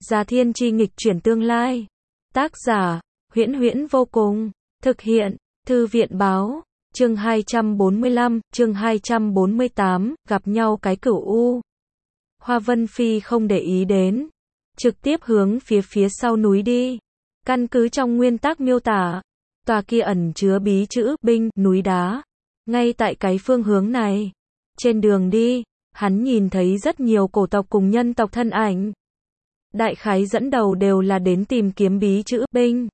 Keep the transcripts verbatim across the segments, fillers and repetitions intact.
Già Thiên Chi nghịch chuyển tương lai. Tác giả, Huyễn Huyễn vô cùng. Thực hiện, Thư viện báo. Chương hai trăm bốn mươi lăm, chương hai trăm bốn mươi tám, gặp nhau cái cửu u. Hoa Vân Phi không để ý đến, trực tiếp hướng phía phía sau núi đi. Căn cứ trong nguyên tắc miêu tả, tòa kia ẩn chứa bí chữ binh núi đá. Ngay tại cái phương hướng này, trên đường đi, hắn nhìn thấy rất nhiều cổ tộc cùng nhân tộc thân ảnh. Đại khái dẫn đầu đều là đến tìm kiếm bí chữ binh.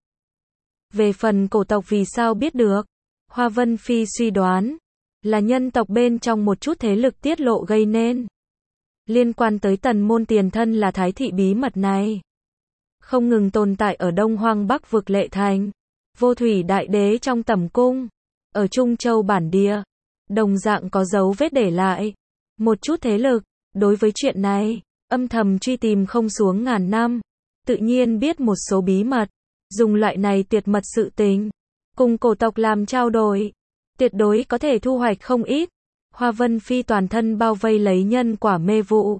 Về phần cổ tộc vì sao biết được, Hoa Vân Phi suy đoán là nhân tộc bên trong một chút thế lực tiết lộ gây nên. Liên quan tới tần môn tiền thân là thái thị bí mật này, không ngừng tồn tại ở Đông Hoang Bắc vực Lệ Thành, Vô Thủy Đại Đế trong tẩm cung, ở Trung Châu bản địa, đồng dạng có dấu vết để lại. Một chút thế lực, đối với chuyện này, âm thầm truy tìm không xuống ngàn năm, tự nhiên biết một số bí mật, dùng loại này tuyệt mật sự tình, cùng cổ tộc làm trao đổi, tuyệt đối có thể thu hoạch không ít. Hoa Vân Phi toàn thân bao vây lấy nhân quả mê vụ,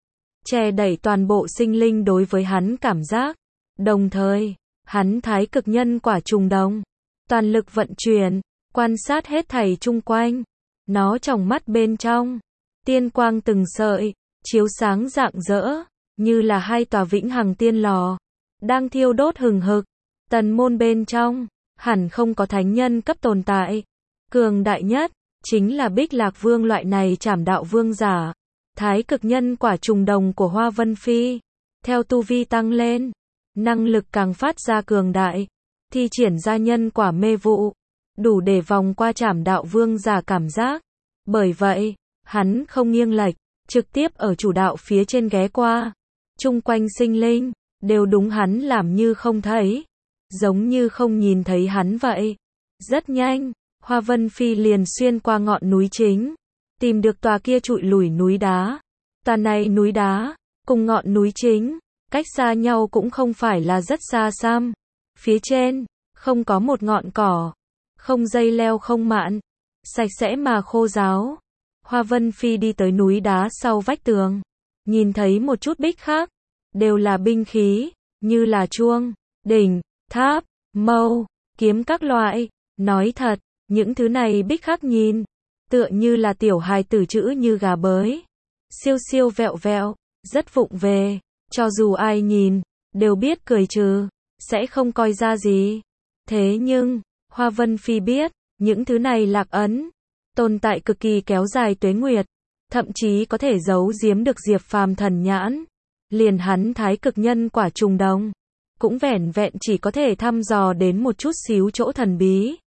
che đẩy toàn bộ sinh linh đối với hắn cảm giác, đồng thời, hắn thái cực nhân quả trùng đồng, toàn lực vận chuyển, quan sát hết thảy chung quanh, nó trong mắt bên trong, tiên quang từng sợi, chiếu sáng rạng rỡ, như là hai tòa vĩnh hằng tiên lò, đang thiêu đốt hừng hực. Tần môn bên trong, hẳn không có thánh nhân cấp tồn tại, cường đại nhất, chính là Bích Lạc Vương loại này trảm đạo vương giả. Thái cực nhân quả trùng đồng của Hoa Vân Phi, theo tu vi tăng lên, năng lực càng phát ra cường đại, thi triển ra nhân quả mê vụ, đủ để vòng qua trảm đạo vương giả cảm giác. Bởi vậy, hắn không nghiêng lệch, trực tiếp ở chủ đạo phía trên ghé qua. Chung quanh sinh linh, đều đúng hắn làm như không thấy, giống như không nhìn thấy hắn vậy. Rất nhanh, Hoa Vân Phi liền xuyên qua ngọn núi chính, tìm được tòa kia trụi lủi núi đá. Tòa này núi đá, cùng ngọn núi chính, cách xa nhau cũng không phải là rất xa xăm. Phía trên, không có một ngọn cỏ, không dây leo không mạn, sạch sẽ mà khô ráo. Hoa Vân Phi đi tới núi đá sau vách tường, nhìn thấy một chút bích khác, đều là binh khí, như là chuông, đỉnh, tháp, mâu, kiếm các loại. Nói thật, những thứ này bích khắc nhìn, tựa như là tiểu hài tử chữ như gà bới, siêu siêu vẹo vẹo, rất vụng về, cho dù ai nhìn, đều biết cười trừ, sẽ không coi ra gì. Thế nhưng, Hoa Vân Phi biết, những thứ này lạc ấn, tồn tại cực kỳ kéo dài tuế nguyệt, thậm chí có thể giấu giếm được Diệp Phàm thần nhãn. Liền hắn thái cực nhân quả trùng đồng, cũng vẻn vẹn chỉ có thể thăm dò đến một chút xíu chỗ thần bí.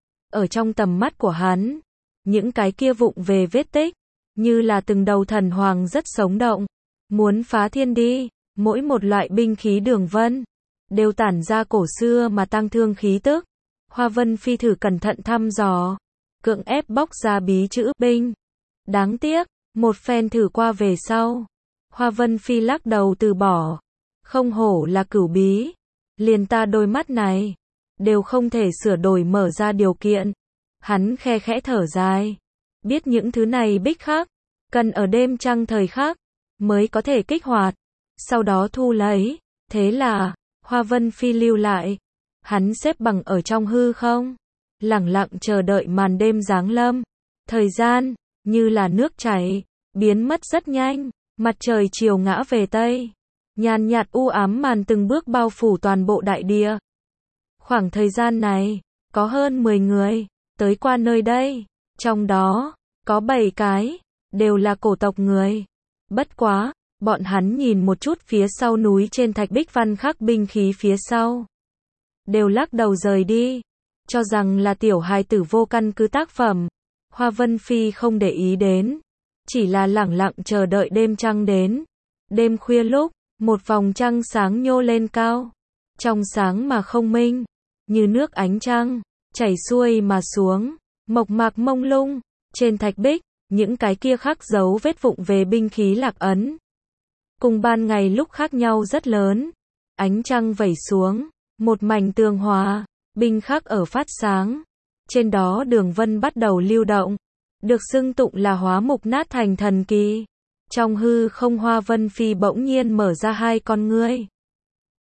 Ở trong tầm mắt của hắn, những cái kia vụng về vết tích, như là từng đầu thần hoàng rất sống động, muốn phá thiên đi. Mỗi một loại binh khí đường vân, đều tản ra cổ xưa mà tăng thương khí tức. Hoa Vân Phi thử cẩn thận thăm dò, cưỡng ép bóc ra bí chữ binh. Đáng tiếc, một phen thử qua về sau, Hoa Vân Phi lắc đầu từ bỏ. Không hổ là cửu bí, liền ta đôi mắt này, đều không thể sửa đổi mở ra điều kiện. Hắn khe khẽ thở dài, biết những thứ này bích khắc, cần ở đêm trăng thời khắc, mới có thể kích hoạt, sau đó thu lấy. Thế là, Hoa Vân Phi lưu lại, hắn xếp bằng ở trong hư không, lẳng lặng chờ đợi màn đêm giáng lâm. Thời gian, như là nước chảy, biến mất rất nhanh, mặt trời chiều ngã về Tây. Nhàn nhạt u ám màn từng bước bao phủ toàn bộ đại địa. Khoảng thời gian này, có hơn mười người tới qua nơi đây, trong đó có bảy cái đều là cổ tộc người. Bất quá, bọn hắn nhìn một chút phía sau núi trên thạch bích văn khắc binh khí phía sau, đều lắc đầu rời đi, cho rằng là tiểu hài tử vô căn cứ tác phẩm. Hoa Vân Phi không để ý đến, chỉ là lẳng lặng chờ đợi đêm trăng đến. Đêm khuya lúc, một vòng trăng sáng nhô lên cao, trong sáng mà không minh, như nước ánh trăng, chảy xuôi mà xuống, mộc mạc mông lung. Trên thạch bích, những cái kia khắc dấu vết vụng về binh khí lạc ấn, cùng ban ngày lúc khác nhau rất lớn. Ánh trăng vẩy xuống, một mảnh tường hòa, binh khắc ở phát sáng, trên đó đường vân bắt đầu lưu động, được xưng tụng là hóa mục nát thành thần kỳ. Trong hư không Hoa Vân Phi bỗng nhiên mở ra hai con ngươi,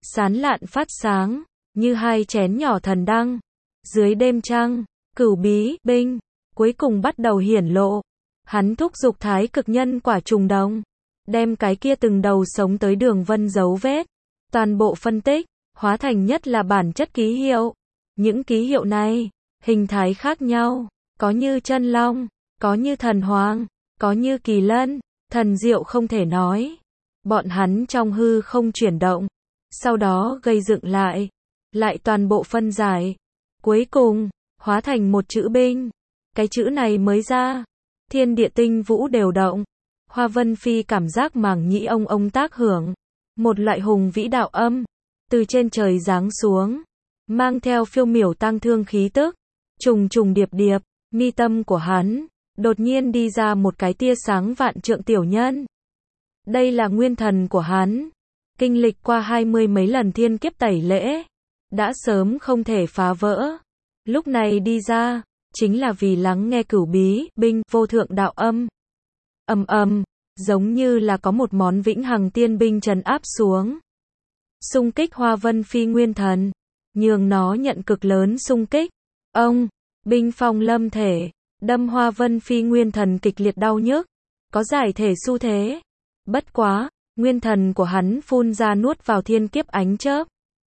sán lạn phát sáng, như hai chén nhỏ thần đăng. Dưới đêm trăng, Cửu Bí binh cuối cùng bắt đầu hiển lộ. Hắn thúc giục thái cực nhân quả trùng đồng, đem cái kia từng đầu sống tới đường vân dấu vết, toàn bộ phân tích, hóa thành nhất là bản chất ký hiệu. Những ký hiệu này, hình thái khác nhau, có như chân long, có như thần hoàng, có như kỳ lân, thần diệu không thể nói. Bọn hắn trong hư không chuyển động, sau đó gây dựng lại, lại toàn bộ phân giải, cuối cùng, hóa thành một chữ binh. Cái chữ này mới ra, thiên địa tinh vũ đều động. Hoa Vân Phi cảm giác màng nhĩ ông ông tác hưởng, một loại hùng vĩ đạo âm, từ trên trời giáng xuống, mang theo phiêu miểu tang thương khí tức, trùng trùng điệp điệp, mi tâm của hắn, đột nhiên đi ra một cái tia sáng vạn trượng tiểu nhân. Đây là nguyên thần của hắn, kinh lịch qua hai mươi mấy lần thiên kiếp tẩy lễ, đã sớm không thể phá vỡ. Lúc này đi ra, chính là vì lắng nghe Cửu Bí binh vô thượng đạo âm. Ầm ầm, giống như là có một món vĩnh hằng tiên binh trấn áp xuống. Xung kích Hoa Vân Phi nguyên thần, nhường nó nhận cực lớn xung kích. Ông, binh phong lâm thể, đâm Hoa Vân Phi nguyên thần kịch liệt đau nhức, có giải thể xu thế. Bất quá, nguyên thần của hắn phun ra nuốt vào thiên kiếp ánh chớp,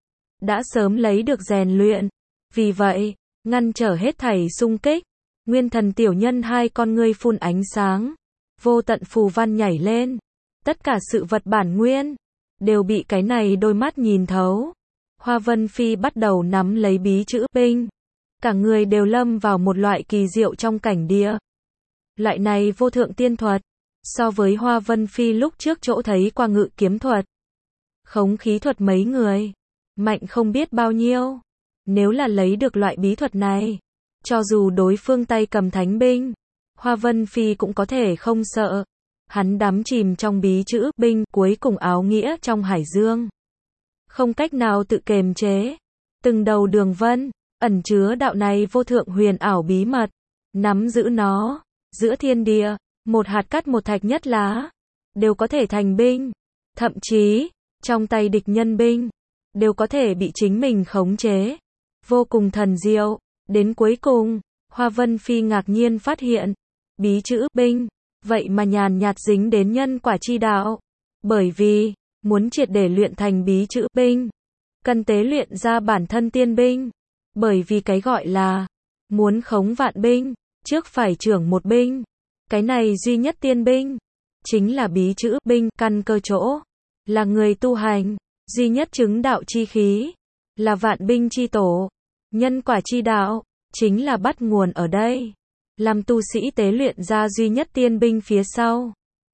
đã sớm lấy được rèn luyện. Vì vậy, ngăn trở hết thảy xung kích, nguyên thần tiểu nhân hai con ngươi phun ánh sáng, vô tận phù văn nhảy lên. Tất cả sự vật bản nguyên, đều bị cái này đôi mắt nhìn thấu. Hoa Vân Phi bắt đầu nắm lấy bí chữ binh. Cả người đều lâm vào một loại kỳ diệu trong cảnh địa. Loại này vô thượng tiên thuật, so với Hoa Vân Phi lúc trước chỗ thấy qua ngự kiếm thuật, khống khí thuật mấy người, mạnh không biết bao nhiêu. Nếu là lấy được loại bí thuật này, cho dù đối phương tay cầm thánh binh, Hoa Vân Phi cũng có thể không sợ. Hắn đắm chìm trong bí chữ binh, cuối cùng áo nghĩa trong hải dương, không cách nào tự kiềm chế. Từng đầu đường vân, ẩn chứa đạo này vô thượng huyền ảo bí mật, nắm giữ nó, giữa thiên địa, một hạt cát một thạch nhất lá, đều có thể thành binh. Thậm chí, trong tay địch nhân binh, đều có thể bị chính mình khống chế. Vô cùng thần diệu. Đến cuối cùng, Hoa Vân Phi ngạc nhiên phát hiện, bí chữ binh, vậy mà nhàn nhạt dính đến nhân quả chi đạo. Bởi vì, muốn triệt để luyện thành bí chữ binh, cần tế luyện ra bản thân tiên binh. Bởi vì cái gọi là, muốn khống vạn binh, trước phải trưởng một binh. Cái này duy nhất tiên binh, chính là bí chữ binh, căn cơ chỗ, là người tu hành, duy nhất chứng đạo chi khí, là vạn binh chi tổ. Nhân quả chi đạo, chính là bắt nguồn ở đây. Làm tu sĩ tế luyện ra duy nhất tiên binh phía sau,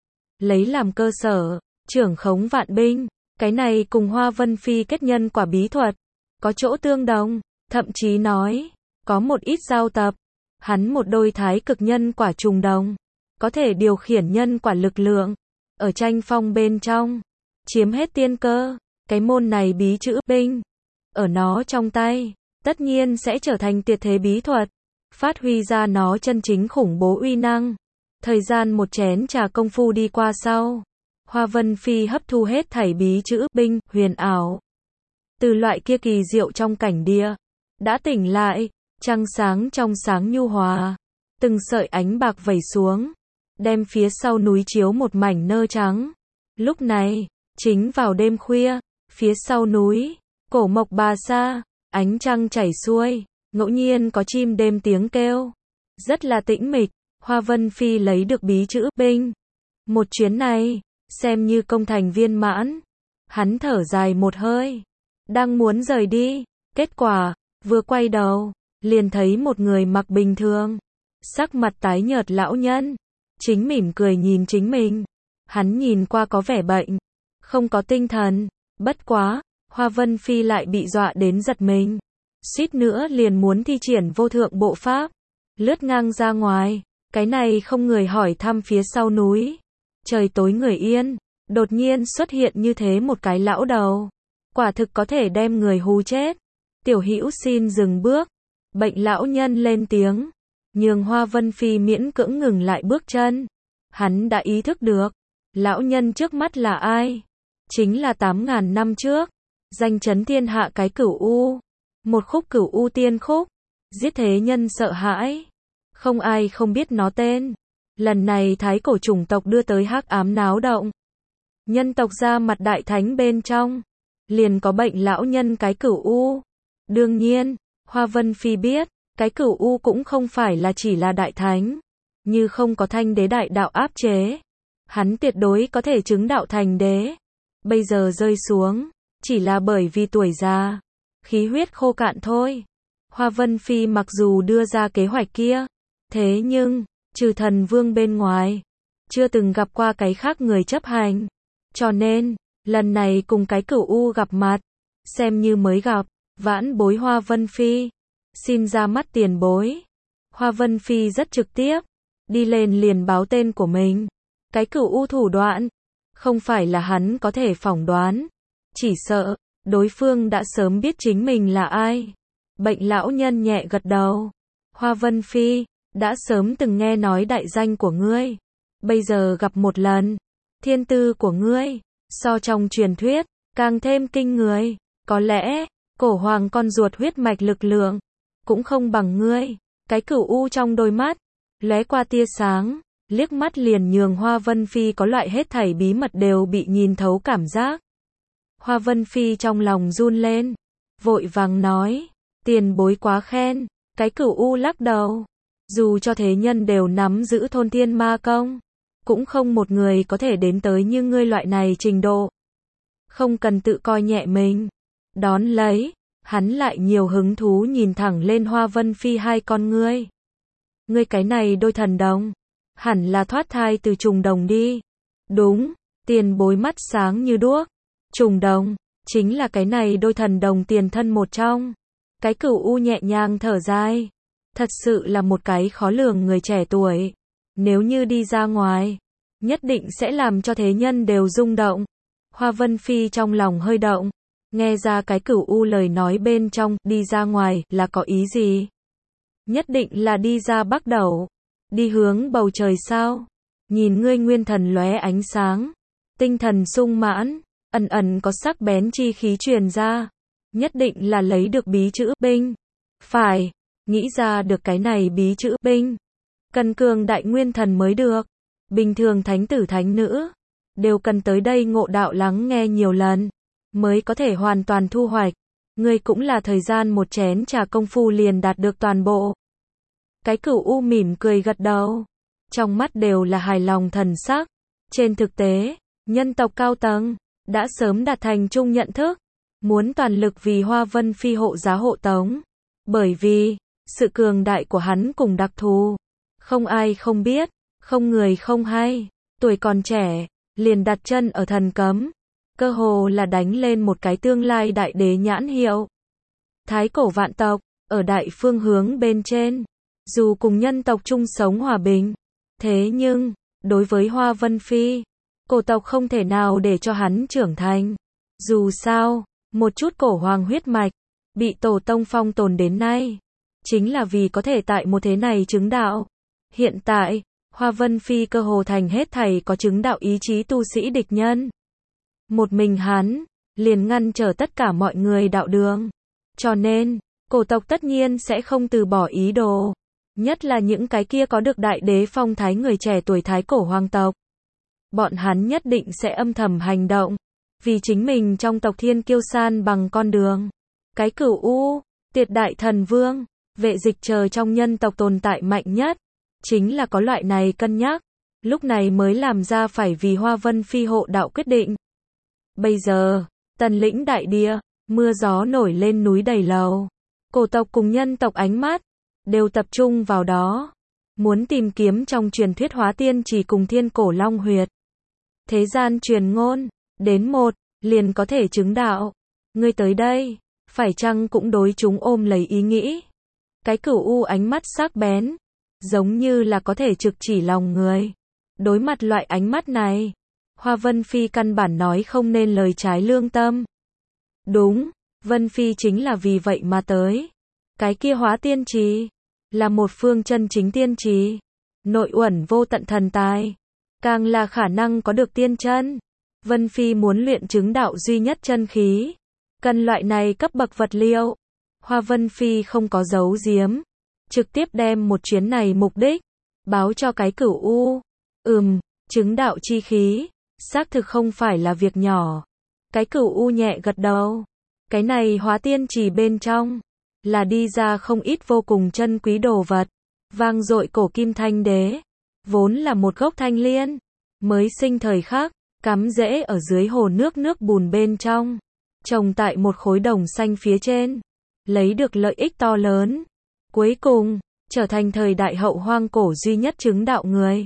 lấy làm cơ sở, trưởng khống vạn binh. Cái này cùng Hoa Vân Phi kết nhân quả bí thuật, có chỗ tương đồng, thậm chí nói, có một ít giao tập. Hắn một đôi thái cực nhân quả trùng đồng, có thể điều khiển nhân quả lực lượng, ở tranh phong bên trong, chiếm hết tiên cơ. Cái môn này bí chữ binh, ở nó trong tay, tất nhiên sẽ trở thành tuyệt thế bí thuật, phát huy ra nó chân chính khủng bố uy năng. Thời gian một chén trà công phu đi qua sau, Hoa Vân Phi hấp thu hết thảy bí chữ binh, huyền ảo. Từ loại kia kỳ diệu trong cảnh địa, đã tỉnh lại, trăng sáng trong sáng nhu hòa, từng sợi ánh bạc vẩy xuống, đem phía sau núi chiếu một mảnh nơ trắng. Lúc này, chính vào đêm khuya, phía sau núi, cổ mộc bà sa, ánh trăng chảy xuôi, ngẫu nhiên có chim đêm tiếng kêu, rất là tĩnh mịch. Hoa Vân Phi lấy được bí chữ binh, một chuyến này, xem như công thành viên mãn. Hắn thở dài một hơi, đang muốn rời đi, kết quả, vừa quay đầu, liền thấy một người mặc bình thường, sắc mặt tái nhợt lão nhân, chính mỉm cười nhìn chính mình. Hắn nhìn qua có vẻ bệnh, không có tinh thần, bất quá, Hoa Vân Phi lại bị dọa đến giật mình, suýt nữa liền muốn thi triển vô thượng bộ pháp, lướt ngang ra ngoài. Cái này không người hỏi thăm phía sau núi, trời tối người yên, đột nhiên xuất hiện như thế một cái lão đầu, quả thực có thể đem người hù chết. Tiểu Hữu xin dừng bước. Bệnh lão nhân lên tiếng, nhường Hoa Vân Phi miễn cưỡng ngừng lại bước chân. Hắn đã ý thức được, lão nhân trước mắt là ai? Chính là tám ngàn năm trước, danh chấn thiên hạ cái cửu u. Một khúc cửu u tiên khúc, giết thế nhân sợ hãi. Không ai không biết nó tên. Lần này thái cổ chủng tộc đưa tới hắc ám náo động. Nhân tộc ra mặt đại thánh bên trong, liền có bệnh lão nhân cái cửu u. Đương nhiên, Hoa Vân Phi biết, cái cửu u cũng không phải là chỉ là đại thánh. Như không có thanh đế đại đạo áp chế, hắn tuyệt đối có thể chứng đạo thành đế. Bây giờ rơi xuống, chỉ là bởi vì tuổi già, khí huyết khô cạn thôi. Hoa Vân Phi mặc dù đưa ra kế hoạch kia, thế nhưng, trừ thần vương bên ngoài, chưa từng gặp qua cái khác người chấp hành. Cho nên, lần này cùng cái cửu u gặp mặt, xem như mới gặp, vãn bối Hoa Vân Phi. Xin ra mắt tiền bối. Hoa Vân Phi rất trực tiếp, đi lên liền báo tên của mình. Cái cửu u thủ đoạn, không phải là hắn có thể phỏng đoán. Chỉ sợ, đối phương đã sớm biết chính mình là ai. Bệnh lão nhân nhẹ gật đầu. Hoa Vân Phi, đã sớm từng nghe nói đại danh của ngươi. Bây giờ gặp một lần, thiên tư của ngươi, so trong truyền thuyết, càng thêm kinh người. Có lẽ, cổ hoàng con ruột huyết mạch lực lượng, cũng không bằng ngươi. Cái cửu u trong đôi mắt, lóe qua tia sáng, liếc mắt liền nhường Hoa Vân Phi có loại hết thảy bí mật đều bị nhìn thấu cảm giác. Hoa Vân Phi trong lòng run lên, vội vàng nói, tiền bối quá khen. Cái cửu u lắc đầu, dù cho thế nhân đều nắm giữ thôn thiên ma công, cũng không một người có thể đến tới như ngươi loại này trình độ. Không cần tự coi nhẹ mình. Đón lấy, hắn lại nhiều hứng thú nhìn thẳng lên Hoa Vân Phi hai con ngươi. Ngươi cái này đôi thần đồng, hẳn là thoát thai từ trùng đồng đi. Đúng, tiền bối mắt sáng như đuốc. Trùng đồng, chính là cái này đôi thần đồng tiền thân một trong. Cái cửu u nhẹ nhàng thở dài. Thật sự là một cái khó lường người trẻ tuổi. Nếu như đi ra ngoài, nhất định sẽ làm cho thế nhân đều rung động. Hoa Vân Phi trong lòng hơi động. Nghe ra cái cửu u lời nói bên trong, đi ra ngoài, là có ý gì? Nhất định là đi ra Bắc Đẩu. Đi hướng bầu trời sao? Nhìn ngươi nguyên thần lóe ánh sáng. Tinh thần sung mãn, ẩn ẩn có sắc bén chi khí truyền ra. Nhất định là lấy được bí chữ binh. Phải, nghĩ ra được cái này bí chữ binh. Cần cường đại nguyên thần mới được. Bình thường thánh tử thánh nữ, đều cần tới đây ngộ đạo lắng nghe nhiều lần, mới có thể hoàn toàn thu hoạch. Ngươi cũng là thời gian một chén trà công phu liền đạt được toàn bộ. Cái cửu u mỉm cười gật đầu. Trong mắt đều là hài lòng thần sắc. Trên thực tế, nhân tộc cao tầng, đã sớm đạt thành chung nhận thức. Muốn toàn lực vì Hoa Vân Phi hộ giá hộ tống. Bởi vì, sự cường đại của hắn cùng đặc thù. Không ai không biết, không người không hay. Tuổi còn trẻ, liền đặt chân ở thần cấm. Cơ hồ là đánh lên một cái tương lai đại đế nhãn hiệu. Thái cổ vạn tộc, ở đại phương hướng bên trên. Dù cùng nhân tộc chung sống hòa bình. Thế nhưng, đối với Hoa Vân Phi, cổ tộc không thể nào để cho hắn trưởng thành. Dù sao, một chút cổ hoàng huyết mạch, bị tổ tông phong tồn đến nay. Chính là vì có thể tại một thế này chứng đạo. Hiện tại, Hoa Vân Phi cơ hồ thành hết thảy có chứng đạo ý chí tu sĩ địch nhân. Một mình hắn, liền ngăn trở tất cả mọi người đạo đường. Cho nên, cổ tộc tất nhiên sẽ không từ bỏ ý đồ. Nhất là những cái kia có được đại đế phong thái người trẻ tuổi thái cổ hoàng tộc. Bọn hắn nhất định sẽ âm thầm hành động. Vì chính mình trong tộc thiên kiêu san bằng con đường. Cái cửu u, tuyệt đại thần vương, vệ dịch chờ trong nhân tộc tồn tại mạnh nhất. Chính là có loại này cân nhắc. Lúc này mới làm ra phải vì Hoa Vân Phi hộ đạo quyết định. Bây giờ, tần lĩnh đại địa, mưa gió nổi lên núi đầy lầu. Cổ tộc cùng nhân tộc ánh mắt, đều tập trung vào đó. Muốn tìm kiếm trong truyền thuyết hóa tiên chỉ cùng thiên cổ long huyệt. Thế gian truyền ngôn, đến một, liền có thể chứng đạo. Ngươi tới đây, phải chăng cũng đối chúng ôm lấy ý nghĩ. Cái cửu u ánh mắt sắc bén, giống như là có thể trực chỉ lòng người. Đối mặt loại ánh mắt này, Hoa Vân Phi căn bản nói không nên lời trái lương tâm. Đúng, Vân Phi chính là vì vậy mà tới. Cái kia hóa tiên trì, là một phương chân chính tiên trì. Nội uẩn vô tận thần tài, càng là khả năng có được tiên chân. Vân Phi muốn luyện chứng đạo duy nhất chân khí. Cần loại này cấp bậc vật liệu. Hoa Vân Phi không có giấu giếm, trực tiếp đem một chuyến này mục đích báo cho cái Cửu U. Ừm, chứng đạo chi khí, xác thực không phải là việc nhỏ. Cái Cửu U nhẹ gật đầu. Cái này hóa tiên trì bên trong là đi ra không ít vô cùng chân quý đồ vật. Vang dội cổ kim thanh đế, vốn là một gốc thanh liên, mới sinh thời khắc, cắm rễ ở dưới hồ nước nước bùn bên trong, trồng tại một khối đồng xanh phía trên, lấy được lợi ích to lớn. Cuối cùng, trở thành thời đại hậu hoang cổ duy nhất chứng đạo người.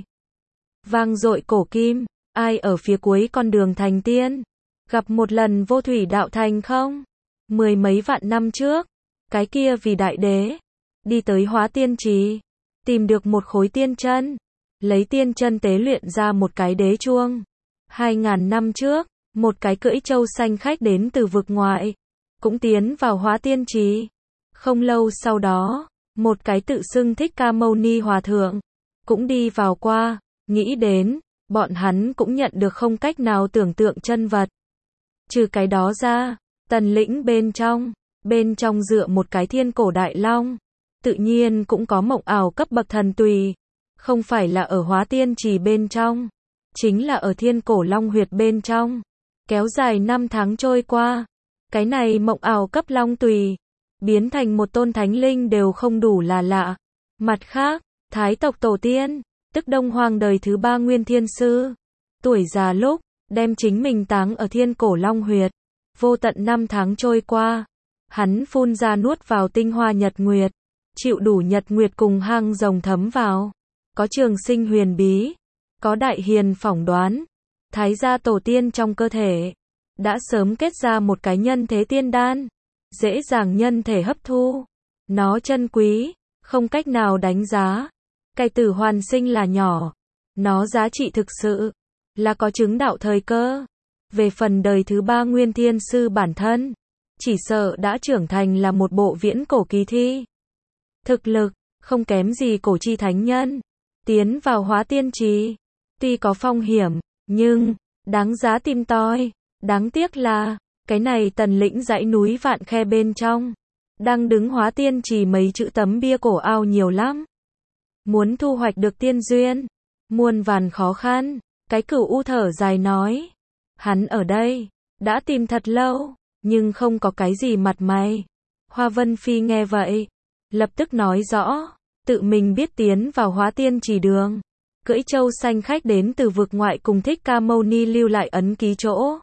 Vang dội cổ kim, ai ở phía cuối con đường thành tiên, gặp một lần vô thủy đạo thành không? Mười mấy vạn năm trước, cái kia vì đại đế, đi tới hóa tiên trì, tìm được một khối tiên chân, lấy tiên chân tế luyện ra một cái đế chuông. Hai ngàn năm trước, một cái cưỡi châu xanh khách đến từ vực ngoại, cũng tiến vào hóa tiên trì. Không lâu sau đó, một cái tự xưng Thích Ca Mâu Ni hòa thượng, cũng đi vào qua, nghĩ đến, bọn hắn cũng nhận được không cách nào tưởng tượng chân vật. Trừ cái đó ra, Tần lĩnh bên trong, bên trong dựa một cái thiên cổ đại long, tự nhiên cũng có mộng ảo cấp bậc thần tùy, không phải là ở hóa tiên trì bên trong, chính là ở thiên cổ long huyệt bên trong. Kéo dài năm tháng trôi qua, cái này mộng ảo cấp long tùy, biến thành một tôn thánh linh đều không đủ là lạ. Mặt khác, thái tộc tổ tiên, tức Đông Hoàng đời thứ ba Nguyên Thiên Sư, tuổi già lúc, đem chính mình táng ở thiên cổ long huyệt. Vô tận năm tháng trôi qua, hắn phun ra nuốt vào tinh hoa nhật nguyệt, chịu đủ nhật nguyệt cùng hang rồng thấm vào. Có trường sinh huyền bí, có đại hiền phỏng đoán, thái gia tổ tiên trong cơ thể đã sớm kết ra một cái nhân thế tiên đan, dễ dàng nhân thể hấp thu. Nó chân quý, không cách nào đánh giá. Cái tử hoàn sinh là nhỏ, nó giá trị thực sự là có chứng đạo thời cơ. Về phần đời thứ ba Nguyên Thiên Sư bản thân, chỉ sợ đã trưởng thành là một bộ viễn cổ kỳ thi. Thực lực, không kém gì cổ chi thánh nhân. Tiến vào hóa tiên trì, tuy có phong hiểm, nhưng, đáng giá tìm tòi. Đáng tiếc là, cái này Tần lĩnh dãy núi vạn khe bên trong, đang đứng hóa tiên trì mấy chữ tấm bia cổ ao nhiều lắm. Muốn thu hoạch được tiên duyên, muôn vàn khó khăn. Cái Cửu U thở dài nói. Hắn ở đây, đã tìm thật lâu, nhưng không có cái gì mặt mày. Hoa Vân Phi nghe vậy, lập tức nói rõ, tự mình biết tiến vào hóa tiên trì đường. Cưỡi châu xanh khách đến từ vực ngoại cùng Thích Ca Mâu Ni lưu lại ấn ký chỗ.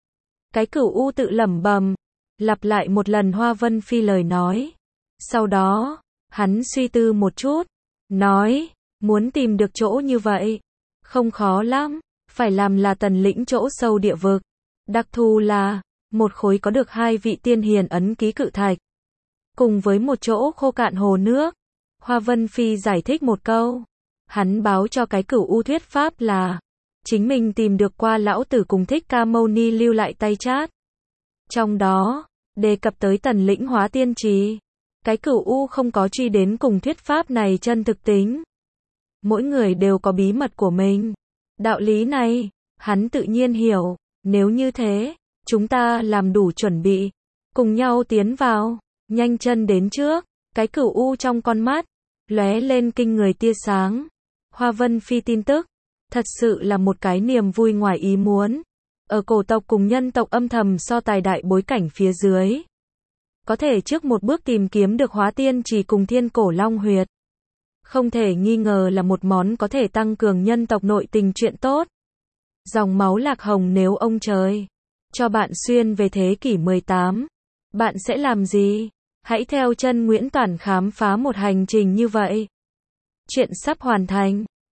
Cái Cửu U tự lẩm bẩm, lặp lại một lần Hoa Vân Phi lời nói. Sau đó, hắn suy tư một chút, nói, muốn tìm được chỗ như vậy, không khó lắm. Phải làm là Tần lĩnh chỗ sâu địa vực. Đặc thù là, một khối có được hai vị tiên hiền ấn ký cự thạch. Cùng với một chỗ khô cạn hồ nước. Hoa Vân Phi giải thích một câu. Hắn báo cho cái Cửu U thuyết pháp là, chính mình tìm được qua lão tử cùng Thích Ca Mâu Ni lưu lại tay chát. Trong đó, đề cập tới Tần lĩnh hóa tiên trì. Cái Cửu U không có truy đến cùng thuyết pháp này chân thực tính. Mỗi người đều có bí mật của mình. Đạo lý này, hắn tự nhiên hiểu. Nếu như thế, chúng ta làm đủ chuẩn bị, cùng nhau tiến vào, nhanh chân đến trước. Cái Cửu U trong con mắt lóe lên kinh người tia sáng. Hoa Vân Phi tin tức, thật sự là một cái niềm vui ngoài ý muốn. Ở cổ tộc cùng nhân tộc âm thầm so tài đại bối cảnh phía dưới, có thể trước một bước tìm kiếm được hóa tiên trì cùng thiên cổ long huyệt, không thể nghi ngờ là một món có thể tăng cường nhân tộc nội tình chuyện tốt. Dòng máu lạc hồng nếu ông trời cho bạn xuyên về thế kỷ mười tám, bạn sẽ làm gì? Hãy theo chân Nguyễn Toản khám phá một hành trình như vậy. Chuyện sắp hoàn thành.